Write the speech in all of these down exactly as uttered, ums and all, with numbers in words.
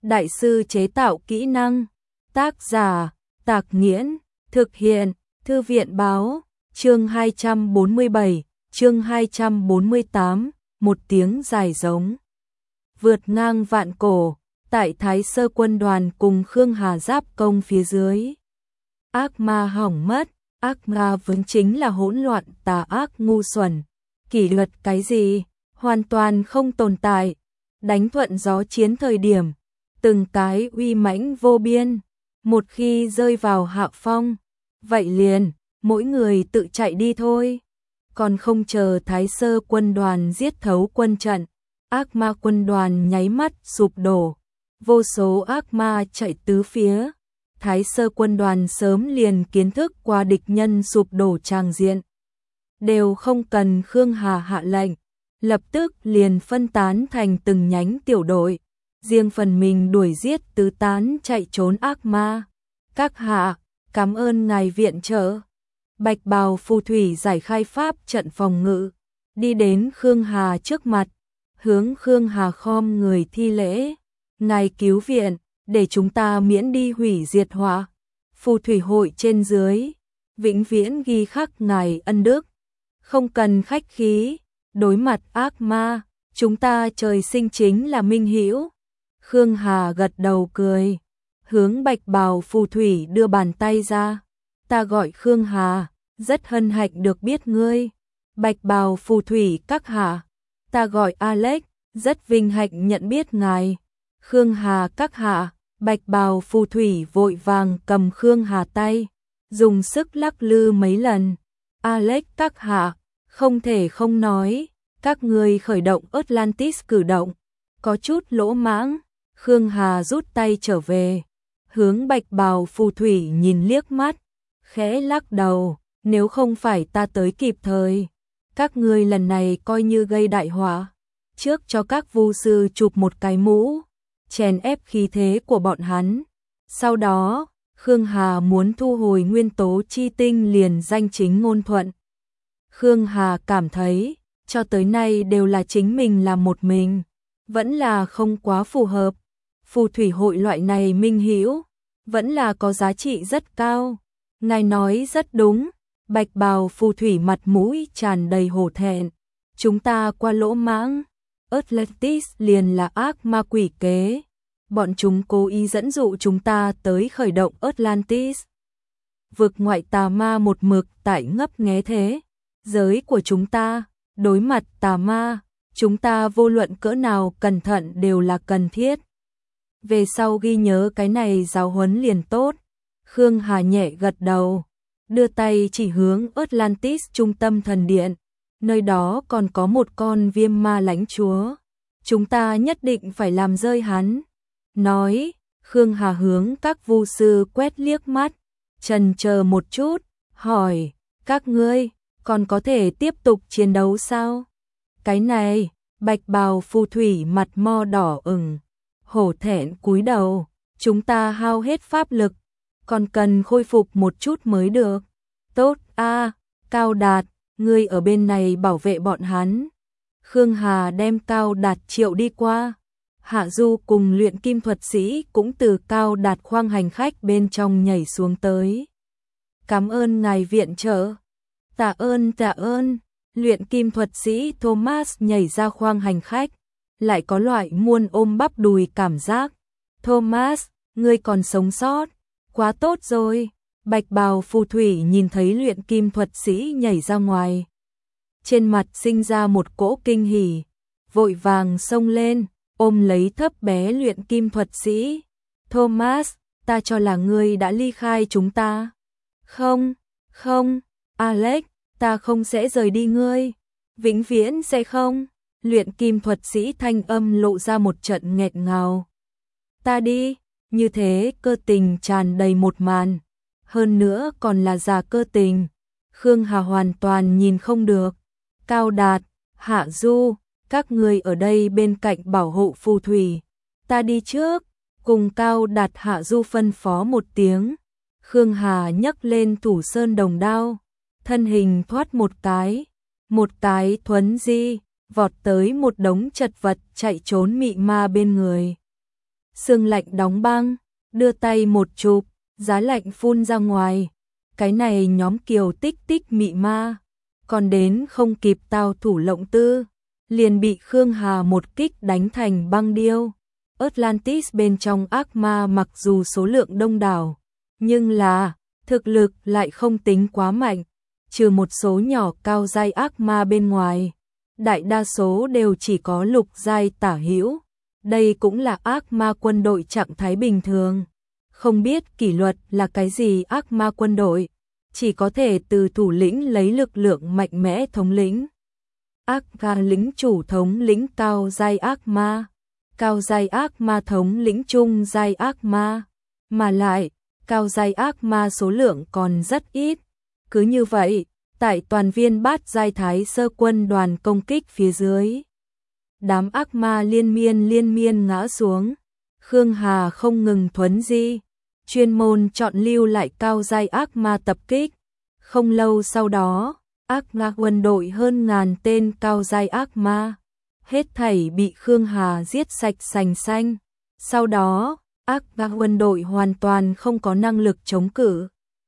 đại sư chế tạo kỹ năng. Tác giả, Tạc Nghiễn, thực hiện, Thư viện Báo, chương hai trăm bốn mươi bảy, chương hai trăm bốn mươi tám, một tiếng dài giống. Vượt ngang vạn cổ, tại Thái Sơ quân đoàn cùng Khương Hà giáp công phía dưới. Ác ma hỏng mất, ác ma vốn chính là hỗn loạn tà ác ngu xuẩn. Kỷ luật cái gì, hoàn toàn không tồn tại. Đánh thuận gió chiến thời điểm, từng cái uy mãnh vô biên. Một khi rơi vào hạ phong, vậy liền, mỗi người tự chạy đi thôi. Còn không chờ Thái Sơ quân đoàn giết thấu quân trận, ác ma quân đoàn nháy mắt sụp đổ. Vô số ác ma chạy tứ phía. Thái Sơ quân đoàn sớm liền kiến thức qua địch nhân sụp đổ tràng diện. Đều không cần Khương Hà hạ lệnh, lập tức liền phân tán thành từng nhánh tiểu đội, riêng phần mình đuổi giết tứ tán chạy trốn ác ma. Các hạ, cảm ơn ngài viện trợ. Bạch bào phù thủy giải khai pháp trận phòng ngự, đi đến Khương Hà trước mặt, hướng Khương Hà khom người thi lễ. Ngài cứu viện, để chúng ta miễn đi hủy diệt họa. Phù thủy hội trên dưới, vĩnh viễn ghi khắc ngài ân đức. Không cần khách khí, đối mặt ác ma, chúng ta trời sinh chính là minh hữu. Khương Hà gật đầu cười, hướng bạch bào phù thủy đưa bàn tay ra. Ta gọi Khương Hà, rất hân hạnh được biết ngươi. Bạch bào phù thủy các hạ, ta gọi Alex, rất vinh hạnh nhận biết ngài. Khương Hà các hạ, bạch bào phù thủy vội vàng cầm Khương Hà tay, dùng sức lắc lư mấy lần. Alex các hạ, không thể không nói, các ngươi khởi động Atlantis cử động, có chút lỗ mãng. Khương Hà rút tay trở về, hướng bạch bào phù thủy nhìn liếc mắt, khẽ lắc đầu, nếu không phải ta tới kịp thời, các ngươi lần này coi như gây đại họa. Trước cho các vu sư chụp một cái mũ, chèn ép khí thế của bọn hắn. Sau đó, Khương Hà muốn thu hồi nguyên tố chi tinh liền danh chính ngôn thuận. Khương Hà cảm thấy, cho tới nay đều là chính mình làm một mình, vẫn là không quá phù hợp. Phù thủy hội loại này minh hữu, vẫn là có giá trị rất cao. Ngài nói rất đúng, bạch bào phù thủy mặt mũi tràn đầy hổ thẹn. Chúng ta qua lỗ mãng, Atlantis liền là ác ma quỷ kế. Bọn chúng cố ý dẫn dụ chúng ta tới khởi động Atlantis. Vực ngoại tà ma một mực tại ngấp nghé thế. Giới của chúng ta, đối mặt tà ma, chúng ta vô luận cỡ nào cẩn thận đều là cần thiết. Về sau ghi nhớ cái này giáo huấn liền tốt. Khương Hà nhẹ gật đầu, đưa tay chỉ hướng Atlantis trung tâm thần điện. Nơi đó còn có một con viêm ma lãnh chúa. Chúng ta nhất định phải làm rơi hắn. Nói, Khương Hà hướng các vu sư quét liếc mắt, chần chờ một chút, hỏi, các ngươi còn có thể tiếp tục chiến đấu sao? Cái này, bạch bào phù thủy mặt mo đỏ ửng, hổ thẹn cúi đầu, chúng ta hao hết pháp lực, còn cần khôi phục một chút mới được. Tốt a, Cao Đạt, ngươi ở bên này bảo vệ bọn hắn. Khương Hà đem Cao Đạt triệu đi qua. Hạ Du cùng luyện kim thuật sĩ cũng từ Cao Đạt khoang hành khách bên trong nhảy xuống tới. Cảm ơn ngài viện trợ. Tạ ơn tạ ơn. Luyện kim thuật sĩ Thomas nhảy ra khoang hành khách, lại có loại muôn ôm bắp đùi cảm giác. Thomas, ngươi còn sống sót, quá tốt rồi. Bạch bào phù thủy nhìn thấy luyện kim thuật sĩ nhảy ra ngoài, trên mặt sinh ra một cỗ kinh hỉ, vội vàng xông lên, ôm lấy thấp bé luyện kim thuật sĩ. Thomas, ta cho là ngươi đã ly khai chúng ta. Không, không, Alex, ta không sẽ rời đi ngươi. Vĩnh viễn sẽ không. Luyện kim thuật sĩ thanh âm lộ ra một trận nghẹt ngào. Ta đi, như thế cơ tình tràn đầy một màn. Hơn nữa còn là giả cơ tình. Khương Hà hoàn toàn nhìn không được. Cao Đạt, Hạ Du, các người ở đây bên cạnh bảo hộ phù thủy. Ta đi trước, cùng Cao Đạt Hạ Du phân phó một tiếng. Khương Hà nhấc lên thủ sơn đồng đao, thân hình thoát một cái, một cái thuấn di, vọt tới một đống chật vật chạy trốn mị ma bên người. Xương lạnh đóng băng, đưa tay một chụp, giá lạnh phun ra ngoài. Cái này nhóm Kiều Tích Tích mị ma, còn đến không kịp tao thủ lộng tư, liền bị Khương Hà một kích đánh thành băng điêu. Atlantis bên trong ác ma mặc dù số lượng đông đảo, nhưng là thực lực lại không tính quá mạnh, trừ một số nhỏ cao giai ác ma bên ngoài, đại đa số đều chỉ có lục giai tả hữu. Đây cũng là ác ma quân đội trạng thái bình thường. Không biết kỷ luật là cái gì ác ma quân đội, chỉ có thể từ thủ lĩnh lấy lực lượng mạnh mẽ thống lĩnh. Ác ma lính chủ thống lĩnh cao giai ác ma, cao giai ác ma thống lĩnh trung giai ác ma, mà lại cao giai ác ma số lượng còn rất ít. Cứ như vậy, tại toàn viên bát giai thái sơ quân đoàn công kích phía dưới, đám ác ma liên miên liên miên ngã xuống. Khương Hà không ngừng thuấn di, chuyên môn chọn lưu lại cao giai ác ma tập kích. Không lâu sau đó, ác ma quân đội hơn ngàn tên cao giai ác ma, hết thảy bị Khương Hà giết sạch sành xanh. Sau đó, ác ma quân đội hoàn toàn không có năng lực chống cự.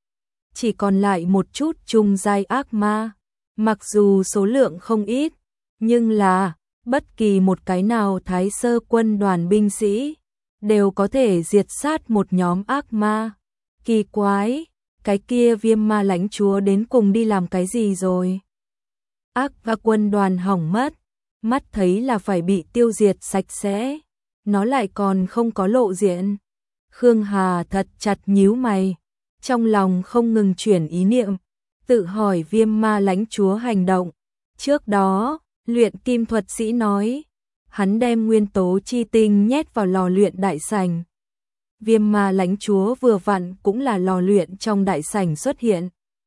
Chỉ còn lại một chút trung giai ác ma, mặc dù số lượng không ít, nhưng là bất kỳ một cái nào thái sơ quân đoàn binh sĩ đều có thể diệt sát một nhóm ác ma. Kỳ quái, cái kia Viêm Ma lãnh chúa đến cùng đi làm cái gì rồi? Ác ma quân đoàn hỏng mất, mắt thấy là phải bị tiêu diệt sạch sẽ, nó lại còn không có lộ diện. Khương Hà thật chặt nhíu mày, trong lòng không ngừng chuyển ý niệm, tự hỏi Viêm Ma lãnh chúa hành động. Trước đó, luyện kim thuật sĩ nói, hắn đem nguyên tố chi tinh nhét vào lò luyện đại sảnh. Viêm Ma lãnh chúa vừa vặn cũng là lò luyện trong đại sảnh xuất hiện.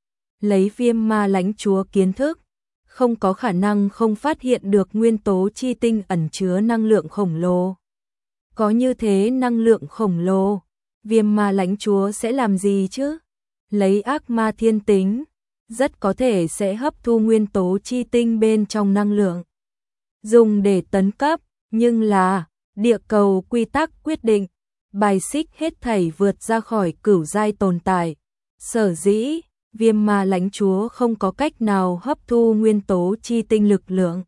Lấy Viêm Ma lãnh chúa kiến thức, không có khả năng không phát hiện được nguyên tố chi tinh ẩn chứa năng lượng khổng lồ. Có như thế năng lượng khổng lồ, Viêm Ma lãnh chúa sẽ làm gì chứ? Lấy ác ma thiên tính, rất có thể sẽ hấp thu nguyên tố chi tinh bên trong năng lượng, dùng để tấn cấp, nhưng là địa cầu quy tắc quyết định, bài xích hết thảy vượt ra khỏi cửu giai tồn tại. Sở dĩ, Viêm Ma lãnh chúa không có cách nào hấp thu nguyên tố chi tinh lực lượng,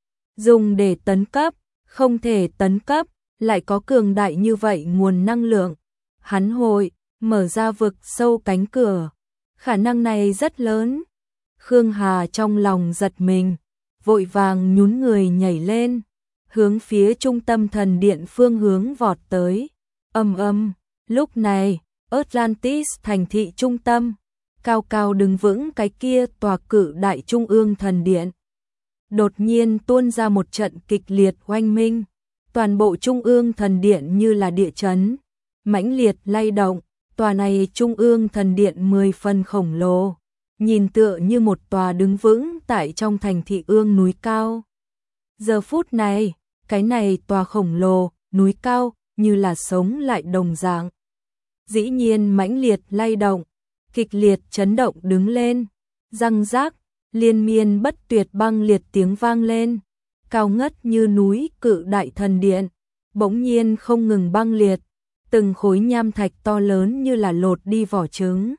dùng để tấn cấp, không thể tấn cấp, lại có cường đại như vậy nguồn năng lượng. Hắn hội mở ra vực sâu cánh cửa, khả năng này rất lớn. Khương Hà trong lòng giật mình, vội vàng nhún người nhảy lên, hướng phía trung tâm thần điện phương hướng vọt tới. Ầm ầm, lúc này, Atlantis thành thị trung tâm, cao cao đứng vững cái kia tòa cự đại trung ương thần điện. Đột nhiên tuôn ra một trận kịch liệt oanh minh, toàn bộ trung ương thần điện như là địa chấn, mãnh liệt lay động. Tòa này trung ương thần điện mười phần khổng lồ, nhìn tựa như một tòa đứng vững tại trong thành thị ương núi cao. Giờ phút này, cái này tòa khổng lồ, núi cao, như là sống lại đồng dạng. Dĩ nhiên mãnh liệt lay động, kịch liệt chấn động đứng lên, răng rác, liên miên bất tuyệt băng liệt tiếng vang lên. Cao ngất như núi cự đại thần điện, bỗng nhiên không ngừng băng liệt. Từng khối nham thạch to lớn như là lột đi vỏ trứng,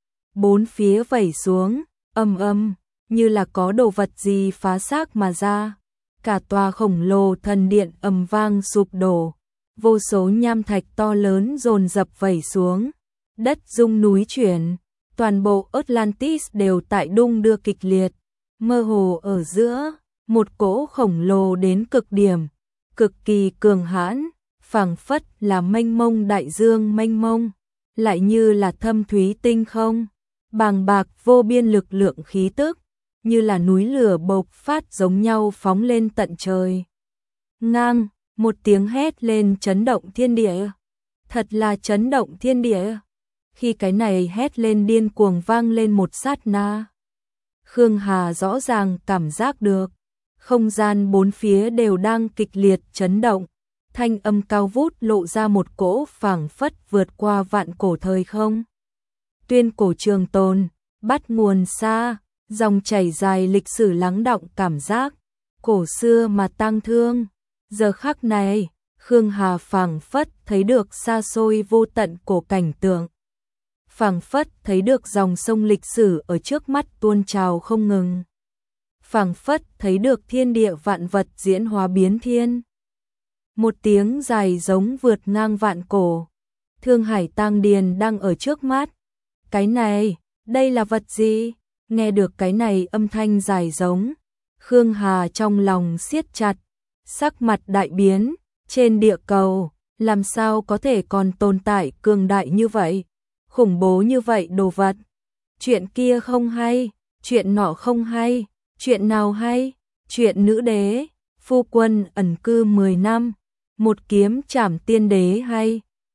bốn phía vẩy xuống, ầm ầm, như là có đồ vật gì phá xác mà ra. Cả tòa khổng lồ thần điện ầm vang sụp đổ, vô số nham thạch to lớn dồn dập vẩy xuống, đất rung núi chuyển, toàn bộ Atlantis đều tại đung đưa kịch liệt. Mơ hồ ở giữa, một cỗ khổng lồ đến cực điểm, cực kỳ cường hãn, phảng phất là mênh mông đại dương mênh mông, lại như là thâm thúy tinh không, bàng bạc vô biên lực lượng khí tức, như là núi lửa bộc phát giống nhau phóng lên tận trời. Ngang, một tiếng hét lên chấn động thiên địa, thật là chấn động thiên địa. Khi cái này hét lên điên cuồng vang lên một sát na, Khương Hà rõ ràng cảm giác được, không gian bốn phía đều đang kịch liệt chấn động. Thanh âm cao vút lộ ra một cỗ phảng phất vượt qua vạn cổ thời không. Tuyên cổ trường tồn, bắt nguồn xa, dòng chảy dài lịch sử lắng đọng cảm giác, cổ xưa mà tang thương. Giờ khắc này, Khương Hà phảng phất thấy được xa xôi vô tận cổ cảnh tượng. Phảng phất thấy được dòng sông lịch sử ở trước mắt tuôn trào không ngừng. Phảng phất thấy được thiên địa vạn vật diễn hóa biến thiên. Một tiếng dài giống vượt ngang vạn cổ. Thương Hải Tang Điền đang ở trước mắt. Cái này, đây là vật gì? Nghe được cái này âm thanh dài giống, Khương Hà trong lòng siết chặt, sắc mặt đại biến, trên địa cầu, làm sao có thể còn tồn tại cường đại như vậy, khủng bố như vậy đồ vật. Chuyện kia không hay, chuyện nọ không hay, chuyện nào hay, chuyện nữ đế, phu quân ẩn cư mười năm, một kiếm trảm tiên đế hay,